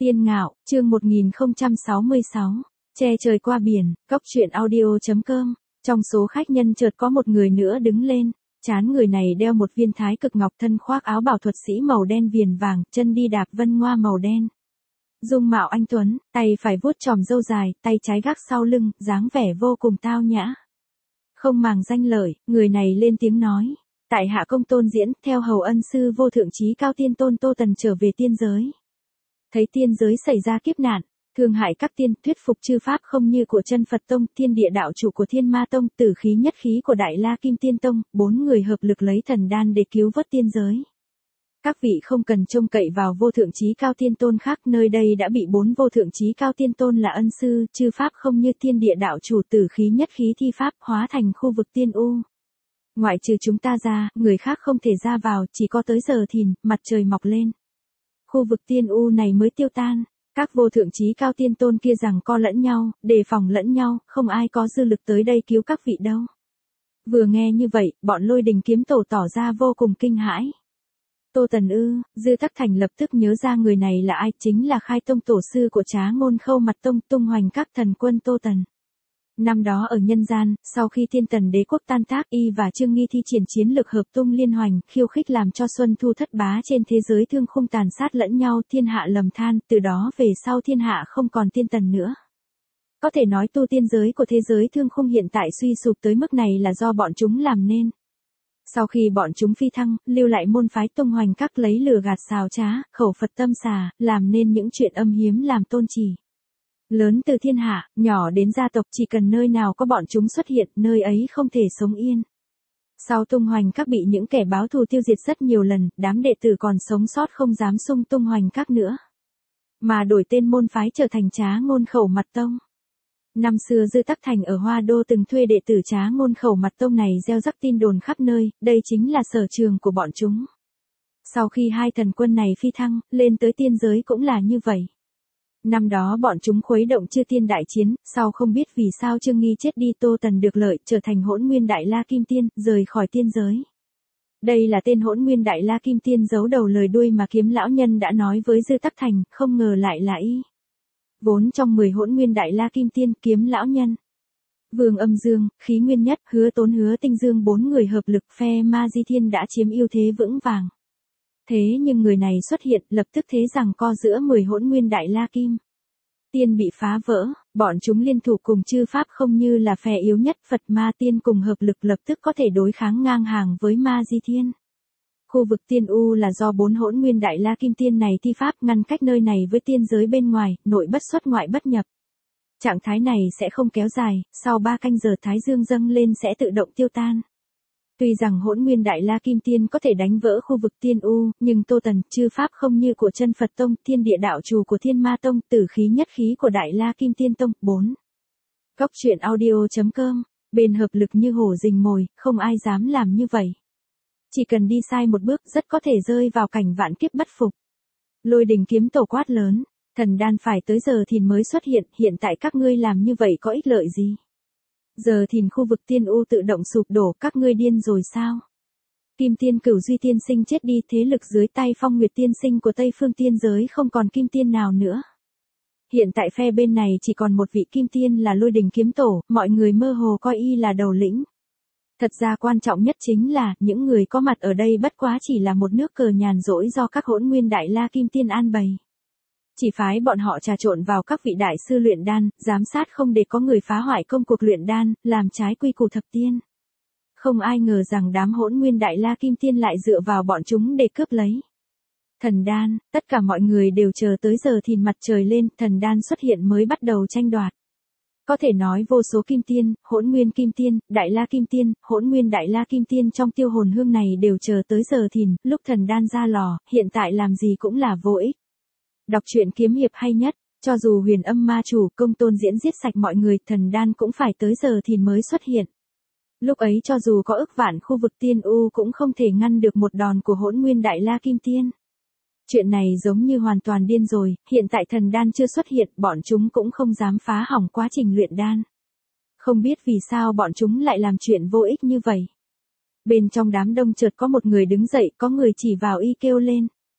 Tiên Ngạo, chương 1066, che trời qua biển, cóc truyện audio.com. Trong số khách nhân chợt có một người nữa đứng lên, trán người này đeo một viên thái cực ngọc, thân khoác áo bảo thuật sĩ màu đen viền vàng, chân đi đạp vân ngoa màu đen. Dung mạo anh tuấn, tay phải vuốt chòm râu dài, tay trái gác sau lưng, dáng vẻ vô cùng tao nhã. Không màng danh lợi, người này lên tiếng nói: tại hạ công tôn diễn, theo hầu ân sư vô thượng chí cao tiên tôn Tô Tần trở về tiên giới. Thấy tiên giới xảy ra kiếp nạn, thương hại các tiên, thuyết phục chư pháp không như của chân Phật tông, thiên địa đạo chủ của Thiên Ma tông, tử khí nhất khí của Đại La Kim Tiên tông, 4 người hợp lực lấy thần đan để cứu vớt tiên giới. Các vị không cần trông cậy vào vô thượng chí cao tiên tôn khác, nơi đây đã bị 4 vô thượng chí cao tiên tôn là ân sư, chư pháp không như thiên địa đạo chủ, tử khí nhất khí thi pháp hóa thành khu vực tiên u. Ngoại trừ chúng ta ra, người khác không thể ra vào, chỉ có tới giờ thìn, mặt trời mọc lên, khu vực tiên u này mới tiêu tan. Các vô thượng chí cao tiên tôn kia giằng co lẫn nhau, đề phòng lẫn nhau, không ai có dư lực tới đây cứu các vị đâu. Vừa nghe như vậy, bọn Lôi Đình kiếm tổ tỏ ra vô cùng kinh hãi. Tô Tần ư? Dư Tắc Thành lập tức nhớ ra người này là ai, chính là khai tông tổ sư của Trá Ngôn Khâu Mặt tông, tung hoành các thần quân Tô Tần. Năm đó ở nhân gian, sau khi Thiên Tần đế quốc tan tác, y và Trương Nghi thi triển chiến lực hợp tung liên hoành, khiêu khích làm cho Xuân Thu thất bá trên thế giới thương khung tàn sát lẫn nhau, thiên hạ lầm than, từ đó về sau thiên hạ không còn Thiên Tần nữa. Có thể nói tu tiên giới của thế giới thương khung hiện tại suy sụp tới mức này là do bọn chúng làm nên. Sau khi bọn chúng phi thăng, lưu lại môn phái tung hoành các, lấy lừa gạt xào trá, khẩu Phật tâm xà, làm nên những chuyện âm hiếm làm tôn chỉ. Lớn từ thiên hạ, nhỏ đến gia tộc, chỉ cần nơi nào có bọn chúng xuất hiện, nơi ấy không thể sống yên. Sau tung hoành các bị những kẻ báo thù tiêu diệt rất nhiều lần, đám đệ tử còn sống sót không dám xung tung hoành các nữa, mà đổi tên môn phái trở thành Trá Ngôn Khẩu Mặt tông. Năm xưa Dư Tắc Thành ở Hoa Đô từng thuê đệ tử Trá Ngôn Khẩu Mặt tông này gieo rắc tin đồn khắp nơi, đây chính là sở trường của bọn chúng. Sau khi hai thần quân này phi thăng, lên tới tiên giới cũng là như vậy. Năm đó bọn chúng khuấy động chư tiên đại chiến, sau không biết vì sao Trương Nghi chết đi, Tô Tần được lợi, trở thành Hỗn Nguyên Đại La Kim Tiên, rời khỏi tiên giới. Đây là tên Hỗn Nguyên Đại La Kim Tiên giấu đầu lời đuôi mà Kiếm lão nhân đã nói với Dư Tắc Thành, không ngờ lại là y. Vốn trong 10 Hỗn Nguyên Đại La Kim Tiên, Kiếm lão nhân, Vương Âm Dương, Khí Nguyên Nhất, Hứa Tốn, Hứa Tinh Dương, 4 người hợp lực, phe Ma Di Thiên đã chiếm ưu thế vững vàng. Thế nhưng người này xuất hiện, lập tức thế rằng co giữa 10 Hỗn Nguyên Đại La Kim Tiên bị phá vỡ, bọn chúng liên thủ cùng chư pháp không như là phe yếu nhất, Phật Ma Tiên cùng hợp lực lập tức có thể đối kháng ngang hàng với Ma Di Thiên. Khu vực tiên u là do 4 Hỗn Nguyên Đại La Kim Tiên này thi pháp ngăn cách nơi này với tiên giới bên ngoài, nội bất xuất ngoại bất nhập. Trạng thái này sẽ không kéo dài, sau 3 canh giờ Thái Dương dâng lên sẽ tự động tiêu tan. Tuy rằng Hỗn Nguyên Đại La Kim Tiên có thể đánh vỡ khu vực tiên u, nhưng Tô Tần, chư pháp không như của chân Phật tông, thiên địa đạo chủ của Thiên Ma tông, tử khí nhất khí của Đại La Kim Tiên tông. 4. Cóc truyện audio.com. Bên hợp lực như hổ rình mồi, không ai dám làm như vậy. Chỉ cần đi sai một bước, rất có thể rơi vào cảnh vạn kiếp bất phục. Lôi Đình kiếm tổ quát lớn: thần đan phải tới giờ thìn mới xuất hiện tại các ngươi làm như vậy có ích lợi gì? Giờ thìn khu vực tiên u tự động sụp đổ, các ngươi điên rồi sao? Kim Tiên Cửu Duy tiên sinh chết đi, thế lực dưới tay Phong Nguyệt tiên sinh của Tây Phương tiên giới không còn kim tiên nào nữa. Hiện tại phe bên này chỉ còn một vị kim tiên là Lôi Đình kiếm tổ, mọi người mơ hồ coi y là đầu lĩnh. Thật ra quan trọng nhất chính là, những người có mặt ở đây bất quá chỉ là một nước cờ nhàn rỗi do các Hỗn Nguyên Đại La Kim Tiên an bày. Chỉ phái bọn họ trà trộn vào các vị đại sư luyện đan, giám sát không để có người phá hoại công cuộc luyện đan, làm trái quy củ thập tiên. Không ai ngờ rằng đám Hỗn Nguyên Đại La Kim Tiên lại dựa vào bọn chúng để cướp lấy thần đan. Tất cả mọi người đều chờ tới giờ thìn mặt trời lên, thần đan xuất hiện mới bắt đầu tranh đoạt. Có thể nói vô số Kim Tiên, Hỗn Nguyên Kim Tiên, Đại La Kim Tiên, Hỗn Nguyên Đại La Kim Tiên trong Tiêu Hồn Hương này đều chờ tới giờ thìn, lúc thần đan ra lò, hiện tại làm gì cũng là vô ích. Đọc truyện kiếm hiệp hay nhất, cho dù Huyền Âm ma chủ Công Tôn Diễn giết sạch mọi người, thần đan cũng phải tới giờ thìn mới xuất hiện. Lúc ấy cho dù có ức vạn khu vực tiên u cũng không thể ngăn được một đòn của Hỗn Nguyên Đại La Kim Tiên. Chuyện này giống như hoàn toàn điên rồi, hiện tại thần đan chưa xuất hiện, bọn chúng cũng không dám phá hỏng quá trình luyện đan. Không biết vì sao bọn chúng lại làm chuyện vô ích như vậy. Bên trong đám đông chợt có một người đứng dậy, có người chỉ vào y kêu lên: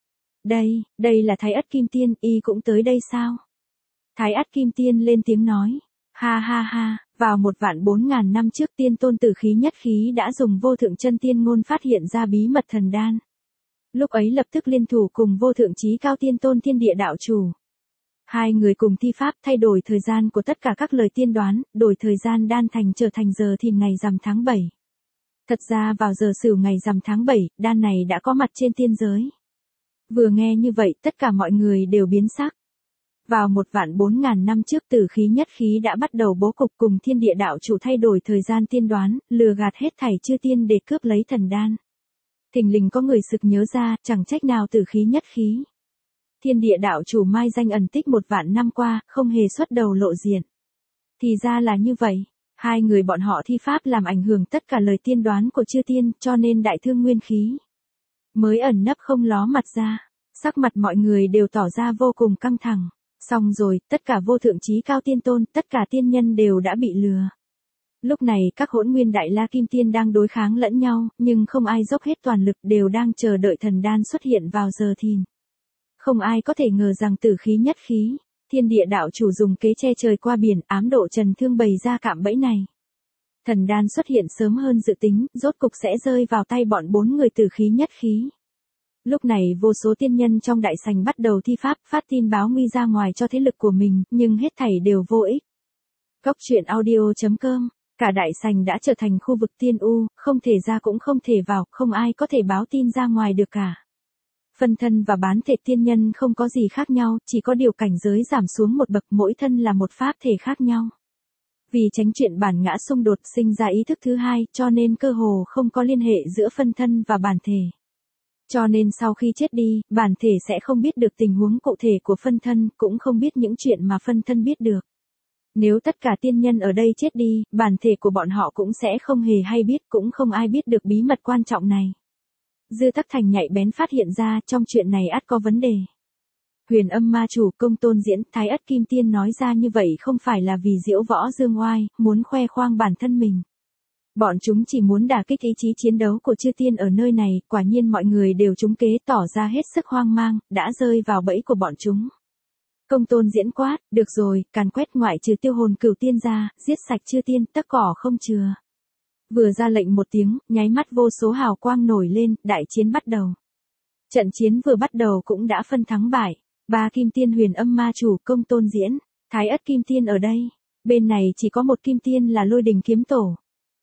Đây là Thái Ất Kim Tiên, y cũng tới đây sao? Thái Ất Kim Tiên lên tiếng nói. Ha ha ha, vào 1.400.000 năm trước tiên tôn tử khí nhất khí đã dùng vô thượng chân tiên ngôn phát hiện ra bí mật thần đan. Lúc ấy lập tức liên thủ cùng vô thượng chí cao tiên tôn thiên địa đạo chủ. Hai người cùng thi pháp thay đổi thời gian của tất cả các lời tiên đoán, đổi thời gian đan thành trở thành giờ thìn ngày rằm tháng 7. Thật ra vào giờ Sửu ngày rằm tháng 7, đan này đã có mặt trên tiên giới. Vừa nghe như vậy tất cả mọi người đều biến sắc. Vào 1.400.000 năm trước tử khí nhất khí đã bắt đầu bố cục cùng thiên địa đạo chủ thay đổi thời gian tiên đoán, lừa gạt hết thảy chư tiên để cướp lấy thần đan. Thình lình có người sực nhớ ra, chẳng trách nào tử khí nhất khí. Thiên địa đạo chủ mai danh ẩn tích 1.000.000 năm qua, không hề xuất đầu lộ diện. Thì ra là như vậy, hai người bọn họ thi pháp làm ảnh hưởng tất cả lời tiên đoán của chư tiên, cho nên đại thương nguyên khí mới ẩn nấp không ló mặt ra. Sắc mặt mọi người đều tỏ ra vô cùng căng thẳng. Xong rồi, tất cả vô thượng chí cao tiên tôn, tất cả tiên nhân đều đã bị lừa. Lúc này các hỗn nguyên đại la kim tiên đang đối kháng lẫn nhau, nhưng không ai dốc hết toàn lực, đều đang chờ đợi thần đan xuất hiện vào giờ thìn. Không ai có thể ngờ rằng tử khí nhất khí, thiên địa đạo chủ dùng kế che trời qua biển, ám độ trần thương bày ra cạm bẫy này. Thần đan xuất hiện sớm hơn dự tính, rốt cục sẽ rơi vào tay bọn 4 người tử khí nhất khí. Lúc này vô số tiên nhân trong đại sảnh bắt đầu thi pháp, phát tin báo nguy ra ngoài cho thế lực của mình, nhưng hết thảy đều vô ích. Cốc truyện audio.com, cả đại sảnh đã trở thành khu vực tiên u, không thể ra cũng không thể vào, không ai có thể báo tin ra ngoài được cả. Phân thân và bán thể tiên nhân không có gì khác nhau, chỉ có điều cảnh giới giảm xuống một bậc, mỗi thân là một pháp thể khác nhau. Vì tránh chuyện bản ngã xung đột sinh ra ý thức thứ hai, cho nên cơ hồ không có liên hệ giữa phân thân và bản thể. Cho nên sau khi chết đi, bản thể sẽ không biết được tình huống cụ thể của phân thân, cũng không biết những chuyện mà phân thân biết được. Nếu tất cả tiên nhân ở đây chết đi, bản thể của bọn họ cũng sẽ không hề hay biết, cũng không ai biết được bí mật quan trọng này. Dư Tắc Thành nhạy bén phát hiện ra, trong chuyện này ắt có vấn đề. Huyền Âm Ma Chủ Công Tôn Diễn, Thái Ất Kim Tiên nói ra như vậy không phải là vì diễu võ dương oai, muốn khoe khoang bản thân mình. Bọn chúng chỉ muốn đả kích ý chí chiến đấu của chư tiên ở nơi này, quả nhiên mọi người đều trúng kế, tỏ ra hết sức hoang mang, đã rơi vào bẫy của bọn chúng. Công Tôn Diễn quát, được rồi, càn quét ngoại trừ Tiêu Hồn Cửu Tiên ra, giết sạch chư tiên, tất cỏ không chừa. Vừa ra lệnh một tiếng, nháy mắt vô số hào quang nổi lên, đại chiến bắt đầu. Trận chiến vừa bắt đầu cũng đã phân thắng bại. 3 kim tiên Huyền Âm Ma Chủ, Công Tôn Diễn, Thái Ất Kim Tiên ở đây. Bên này chỉ có một kim tiên là Lôi Đình Kiếm Tổ.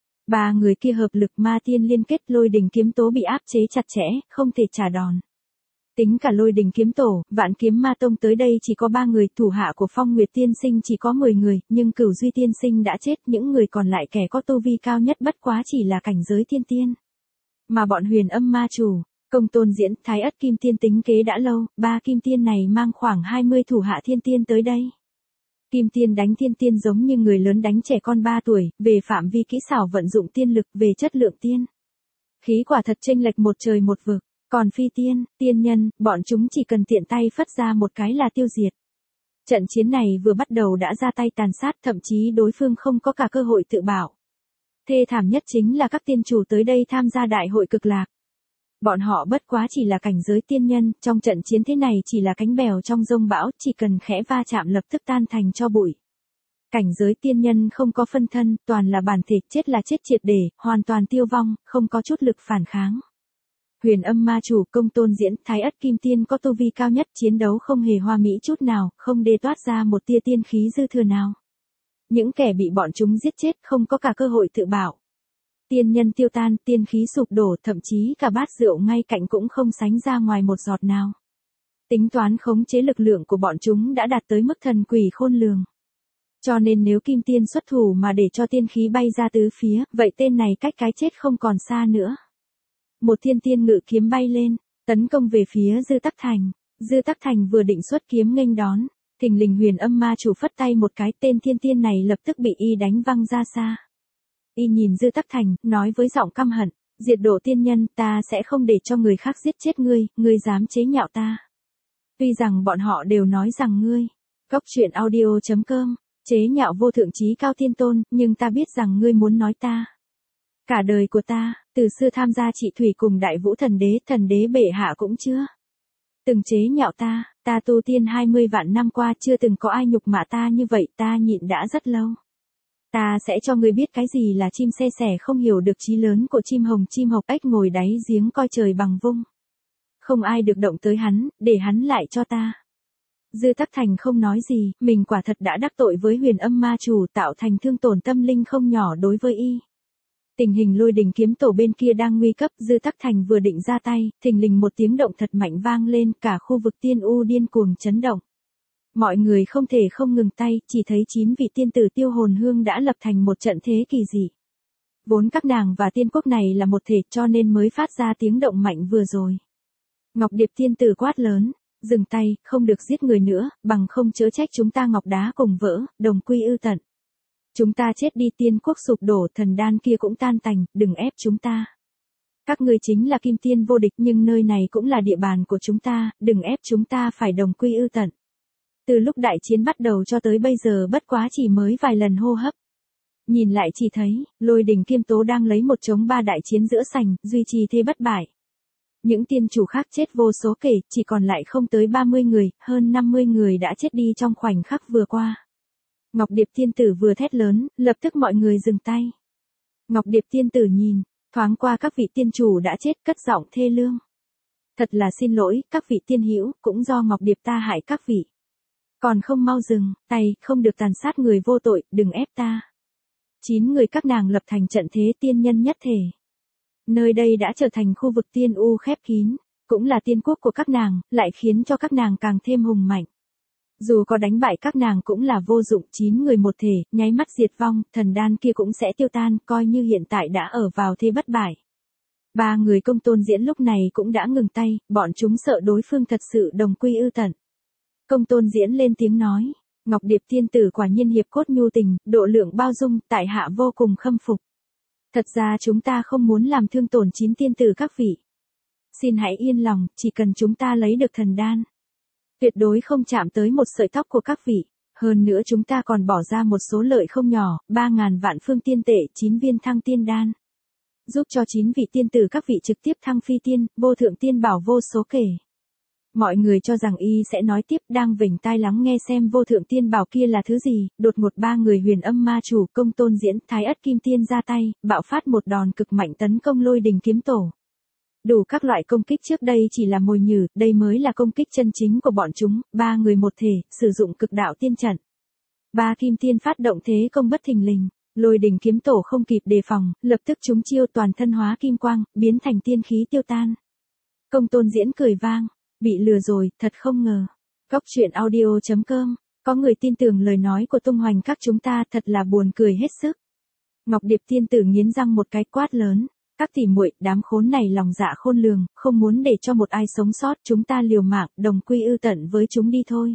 3 người kia hợp lực ma tiên liên kết, Lôi Đình Kiếm Tố bị áp chế chặt chẽ, không thể trả đòn. Tính cả Lôi Đình Kiếm Tổ, Vạn Kiếm Ma Tông tới đây chỉ có 3 người, thủ hạ của Phong Nguyệt Tiên Sinh chỉ có 10 người, nhưng Cửu Duy Tiên Sinh đã chết, những người còn lại kẻ có tu vi cao nhất bất quá chỉ là cảnh giới thiên tiên. Mà bọn Huyền Âm Ma Chủ, Công Tôn Diễn, Thái Ất Kim Tiên tính kế đã lâu, 3 kim tiên này mang khoảng 20 thủ hạ thiên tiên tới đây. Kim tiên đánh thiên tiên giống như người lớn đánh trẻ con 3 tuổi, về phạm vi kỹ xảo vận dụng tiên lực, về chất lượng tiên khí quả thật chênh lệch một trời một vực. Còn phi tiên, tiên nhân, bọn chúng chỉ cần tiện tay phất ra một cái là tiêu diệt. Trận chiến này vừa bắt đầu đã ra tay tàn sát, thậm chí đối phương không có cả cơ hội tự bảo. Thê thảm nhất chính là các tiên chủ tới đây tham gia đại hội cực lạc. Bọn họ bất quá chỉ là cảnh giới tiên nhân, trong trận chiến thế này chỉ là cánh bèo trong dông bão, chỉ cần khẽ va chạm lập tức tan thành tro bụi. Cảnh giới tiên nhân không có phân thân, toàn là bản thể, chết là chết triệt để, hoàn toàn tiêu vong, không có chút lực phản kháng. Huyền Âm Ma Chủ, Công Tôn Diễn, Thái Ất Kim Tiên có tu vi cao nhất, chiến đấu không hề hoa mỹ chút nào, không đê toát ra một tia tiên khí dư thừa nào. Những kẻ bị bọn chúng giết chết không có cả cơ hội tự bảo. Tiên nhân tiêu tan, tiên khí sụp đổ, thậm chí cả bát rượu ngay cạnh cũng không sánh ra ngoài một giọt nào. Tính toán khống chế lực lượng của bọn chúng đã đạt tới mức thần quỷ khôn lường. Cho nên nếu kim tiên xuất thủ mà để cho tiên khí bay ra tứ phía, vậy tên này cách cái chết không còn xa nữa. Một thiên tiên ngự kiếm bay lên, tấn công về phía Dư Tắc Thành. Dư Tắc Thành vừa định xuất kiếm nghênh đón, thình lình Huyền Âm Ma Chủ phất tay một cái, tên thiên tiên này lập tức bị y đánh văng ra xa. Y nhìn Dư Tắc Thành, nói với giọng căm hận, diệt độ tiên nhân, ta sẽ không để cho người khác giết chết ngươi, ngươi dám chế nhạo ta. Tuy rằng bọn họ đều nói rằng ngươi, Cốc truyện audio.com, chế nhạo vô thượng chí cao tiên tôn, nhưng ta biết rằng ngươi muốn nói ta. Cả đời của ta, từ xưa tham gia trị thủy cùng đại vũ thần đế bệ hạ cũng chưa từng chế nhạo ta tu tiên 20 vạn năm qua chưa từng có ai nhục mạ ta như vậy, ta nhịn đã rất lâu. Ta sẽ cho ngươi biết cái gì là chim xe sẻ không hiểu được chí lớn của chim hồng ếch ngồi đáy giếng coi trời bằng vung. Không ai được động tới hắn, để hắn lại cho ta. Dư Tắc Thành không nói gì, mình quả thật đã đắc tội với Huyền Âm Ma Chủ, tạo thành thương tổn tâm linh không nhỏ đối với y. Tình hình Lôi Đình kiếm tổ bên kia đang nguy cấp, Dư Tắc Thành vừa định ra tay, thình lình một tiếng động thật mạnh vang lên, cả khu vực tiên u điên cuồng chấn động. Mọi người không thể không ngừng tay, chỉ thấy 9 vị tiên tử Tiêu Hồn Hương đã lập thành một trận thế kỳ dị. Vốn các nàng và tiên quốc này là một thể cho nên mới phát ra tiếng động mạnh vừa rồi. Ngọc Điệp tiên tử quát lớn, dừng tay, không được giết người nữa, bằng không chớ trách chúng ta ngọc đá cùng vỡ, đồng quy ư tận. Chúng ta chết đi, tiên quốc sụp đổ, thần đan kia cũng tan tành, đừng ép chúng ta. Các ngươi chính là kim tiên vô địch nhưng nơi này cũng là địa bàn của chúng ta, đừng ép chúng ta phải đồng quy ư tận. Từ lúc đại chiến bắt đầu cho tới bây giờ bất quá chỉ mới vài lần hô hấp. Nhìn lại chỉ thấy, Lôi Đình Kiêm Tố đang lấy 1 chống 3 đại chiến giữa sành, duy trì thế bất bại. Những tiên chủ khác chết vô số kể, chỉ còn lại không tới 30 người, hơn 50 người đã chết đi trong khoảnh khắc vừa qua. Ngọc Điệp tiên tử vừa thét lớn, lập tức mọi người dừng tay. Ngọc Điệp tiên tử nhìn, thoáng qua các vị tiên chủ đã chết, cất giọng thê lương. Thật là xin lỗi, các vị tiên hữu, cũng do Ngọc Điệp ta hại các vị. Còn không mau dừng tay, không được tàn sát người vô tội, đừng ép ta. 9 người các nàng lập thành trận thế tiên nhân nhất thể. Nơi đây đã trở thành khu vực tiên u khép kín, cũng là tiên quốc của các nàng, lại khiến cho các nàng càng thêm hùng mạnh. Dù có đánh bại các nàng cũng là vô dụng, 9 người một thể, nháy mắt diệt vong, thần đan kia cũng sẽ tiêu tan, coi như hiện tại đã ở vào thế bất bại. 3 người Công Tôn Diễn lúc này cũng đã ngừng tay, bọn chúng sợ đối phương thật sự đồng quy ư tận. Công Tôn Diễn lên tiếng nói, Ngọc Điệp tiên tử quả nhiên hiệp cốt nhu tình, độ lượng bao dung, tại hạ vô cùng khâm phục. Thật ra chúng ta không muốn làm thương tổn 9 tiên tử các vị. Xin hãy yên lòng, chỉ cần chúng ta lấy được thần đan. Tuyệt đối không chạm tới một sợi tóc của các vị. Hơn nữa chúng ta còn bỏ ra một số lợi không nhỏ, 3.000 vạn phương tiên tệ, 9 viên thăng tiên đan. Giúp cho 9 vị tiên tử các vị trực tiếp thăng phi tiên, vô thượng tiên bảo vô số kể. Mọi người cho rằng y sẽ nói tiếp, đang vểnh tai lắng nghe xem vô thượng tiên bảo kia là thứ gì, đột ngột 3 người Huyền Âm Ma Chủ, Công Tôn Diễn, Thái Ất Kim Tiên ra tay, bạo phát một đòn cực mạnh tấn công Lôi Đình kiếm tổ. Đủ các loại công kích trước đây chỉ là mồi nhử, đây mới là công kích chân chính của bọn chúng, 3 người một thể, sử dụng cực đạo tiên trận. 3 kim tiên phát động thế công bất thình lình, Lôi Đình kiếm tổ không kịp đề phòng, lập tức chúng chiêu toàn thân hóa kim quang, biến thành tiên khí tiêu tan. Công Tôn Diễn cười vang, bị lừa rồi, thật không ngờ. Góc truyện audio.com, có người tin tưởng lời nói của tung hoành các chúng ta, thật là buồn cười hết sức. Ngọc Điệp tiên tử nghiến răng một cái quát lớn, các tỷ muội, đám khốn này lòng dạ khôn lường, không muốn để cho một ai sống sót, chúng ta liều mạng, đồng quy ư tận với chúng đi thôi.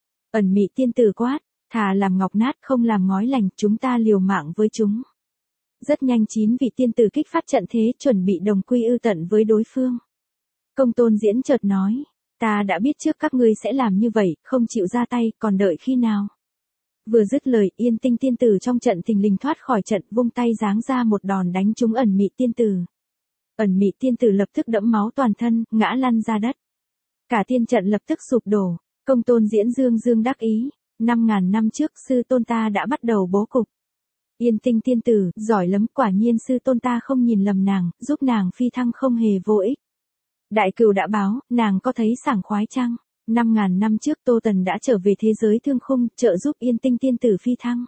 Ẩn Mị tiên tử quát, thà làm ngọc nát không làm ngói lành, chúng ta liều mạng với chúng. Rất nhanh 9 vị tiên tử kích phát trận thế, chuẩn bị đồng quy ư tận với đối phương. Công Tôn Diễn chợt nói, ta đã biết trước các ngươi sẽ làm như vậy, không chịu ra tay, còn đợi khi nào. Vừa dứt lời, Yên Tinh tiên tử trong trận thình lình thoát khỏi trận, vung tay giáng ra một đòn đánh trúng Ẩn Mị tiên tử. Ẩn Mị tiên tử lập tức đẫm máu toàn thân, ngã lăn ra đất. Cả tiên trận lập tức sụp đổ. Công Tôn Diễn dương đắc ý, 5.000 năm trước sư tôn ta đã bắt đầu bố cục. Yên Tinh tiên tử, giỏi lắm, quả nhiên sư tôn ta không nhìn lầm nàng, giúp nàng phi thăng không hề vô ích. Đại cừu đã báo, nàng có thấy sảng khoái chăng? 5.000 năm trước Tô Tần đã trở về thế giới thương khung, trợ giúp Yên Tinh tiên tử phi thăng.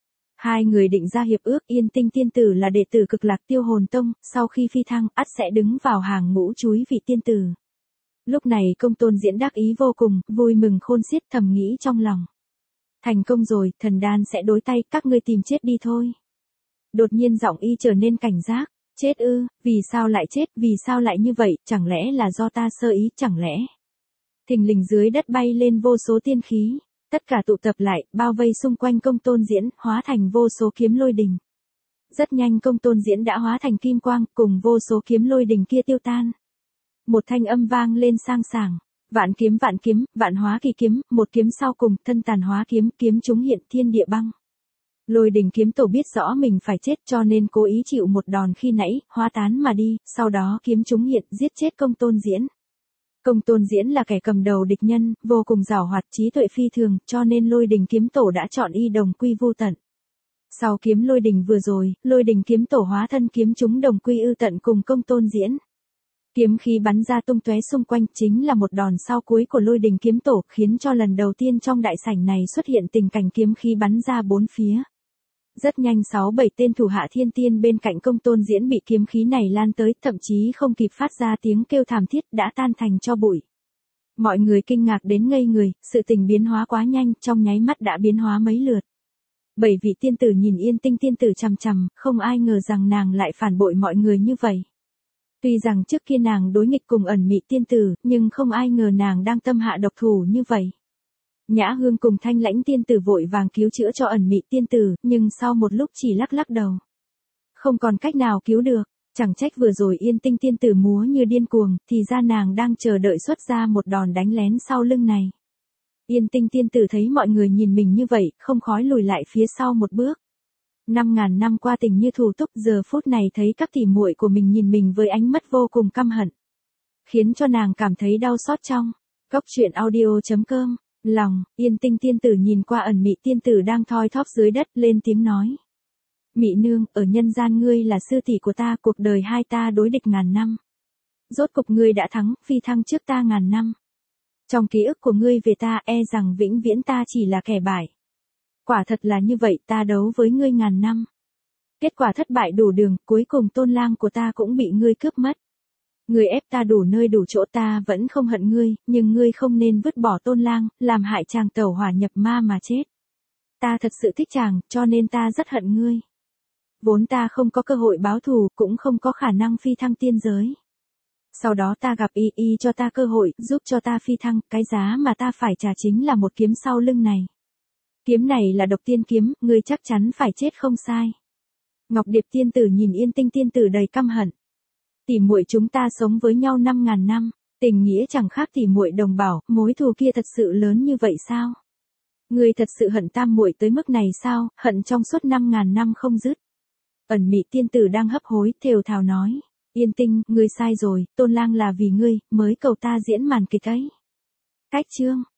2 người định ra hiệp ước, Yên Tinh tiên tử là đệ tử Cực Lạc Tiêu Hồn Tông, sau khi phi thăng, ắt sẽ đứng vào hàng ngũ chúi vị tiên tử. Lúc này Công Tôn Diễn đắc ý vô cùng, vui mừng khôn xiết, thầm nghĩ trong lòng. Thành công rồi, thần đan sẽ đối tay, các ngươi tìm chết đi thôi. Đột nhiên giọng y trở nên cảnh giác. Chết ư, vì sao lại chết, vì sao lại như vậy, chẳng lẽ là do ta sơ ý, chẳng lẽ. Thình lình dưới đất bay lên vô số tiên khí, tất cả tụ tập lại, bao vây xung quanh Công Tôn Diễn, hóa thành vô số kiếm lôi đình. Rất nhanh Công Tôn Diễn đã hóa thành kim quang, cùng vô số kiếm lôi đình kia tiêu tan. Một thanh âm vang lên sang sảng, vạn kiếm, vạn hóa kỳ kiếm, một kiếm sau cùng, thân tàn hóa kiếm, kiếm chúng hiện thiên địa băng. Lôi Đình kiếm tổ biết rõ mình phải chết cho nên cố ý chịu một đòn khi nãy, hóa tán mà đi, sau đó kiếm chúng hiện, giết chết Công Tôn Diễn. Công Tôn Diễn là kẻ cầm đầu địch nhân, vô cùng giàu hoạt, trí tuệ phi thường, cho nên Lôi Đình kiếm tổ đã chọn y đồng quy vu tận. Sau kiếm Lôi Đình vừa rồi, Lôi Đình kiếm tổ hóa thân kiếm chúng đồng quy ư tận cùng Công Tôn Diễn. Kiếm khí bắn ra tung tóe xung quanh, chính là một đòn sau cuối của Lôi Đình kiếm tổ, khiến cho lần đầu tiên trong đại sảnh này xuất hiện tình cảnh kiếm khí bắn ra bốn phía. Rất nhanh 6-7 tên thủ hạ thiên tiên bên cạnh Công Tôn Diễn bị kiếm khí này lan tới, thậm chí không kịp phát ra tiếng kêu thảm thiết đã tan thành tro bụi. Mọi người kinh ngạc đến ngây người, sự tình biến hóa quá nhanh, trong nháy mắt đã biến hóa mấy lượt. 7 vị tiên tử nhìn Yên Tinh tiên tử chằm chằm, không ai ngờ rằng nàng lại phản bội mọi người như vậy. Tuy rằng trước kia nàng đối nghịch cùng Ẩn Mị tiên tử, nhưng không ai ngờ nàng đang tâm hạ độc thủ như vậy. Nhã Hương cùng Thanh Lãnh tiên tử vội vàng cứu chữa cho Ẩn Mị tiên tử, nhưng sau một lúc chỉ lắc lắc đầu. Không còn cách nào cứu được, chẳng trách vừa rồi Yên Tinh tiên tử múa như điên cuồng, thì ra nàng đang chờ đợi xuất ra một đòn đánh lén sau lưng này. Yên Tinh tiên tử thấy mọi người nhìn mình như vậy, không khói lùi lại phía sau một bước. 5.000 năm qua tình như thù túc, giờ phút này thấy các tỉ muội của mình nhìn mình với ánh mắt vô cùng căm hận, khiến cho nàng cảm thấy đau xót trong. Cốc truyện audio.com Lòng, Yên Tinh tiên tử nhìn qua Ẩn Mị tiên tử đang thoi thóp dưới đất, lên tiếng nói. Mị nương, ở nhân gian ngươi là sư tỷ của ta, cuộc đời hai ta đối địch ngàn năm. Rốt cục ngươi đã thắng, phi thăng trước ta ngàn năm. Trong ký ức của ngươi về ta, e rằng vĩnh viễn ta chỉ là kẻ bại. Quả thật là như vậy, ta đấu với ngươi ngàn năm. Kết quả thất bại đủ đường, cuối cùng Tôn Lang của ta cũng bị ngươi cướp mất. Ngươi ép ta đủ nơi đủ chỗ, ta vẫn không hận ngươi, nhưng ngươi không nên vứt bỏ Tôn Lang, làm hại chàng tẩu hỏa nhập ma mà chết. Ta thật sự thích chàng, cho nên ta rất hận ngươi. Vốn ta không có cơ hội báo thù, cũng không có khả năng phi thăng tiên giới. Sau đó ta gặp y cho ta cơ hội, giúp cho ta phi thăng, cái giá mà ta phải trả chính là một kiếm sau lưng này. Kiếm này là độc tiên kiếm, ngươi chắc chắn phải chết không sai. Ngọc Điệp tiên tử nhìn Yên Tinh tiên tử đầy căm hận. Tỉ muội chúng ta sống với nhau 5.000 năm, tình nghĩa chẳng khác tỉ muội đồng bảo, mối thù kia thật sự lớn như vậy sao? Ngươi thật sự hận tam muội tới mức này sao, hận trong suốt 5.000 năm không dứt. Ẩn Mị tiên tử đang hấp hối, thều thào nói. Yên Tinh, ngươi sai rồi, Tôn Lang là vì ngươi, mới cầu ta diễn màn kịch ấy. Cách chương.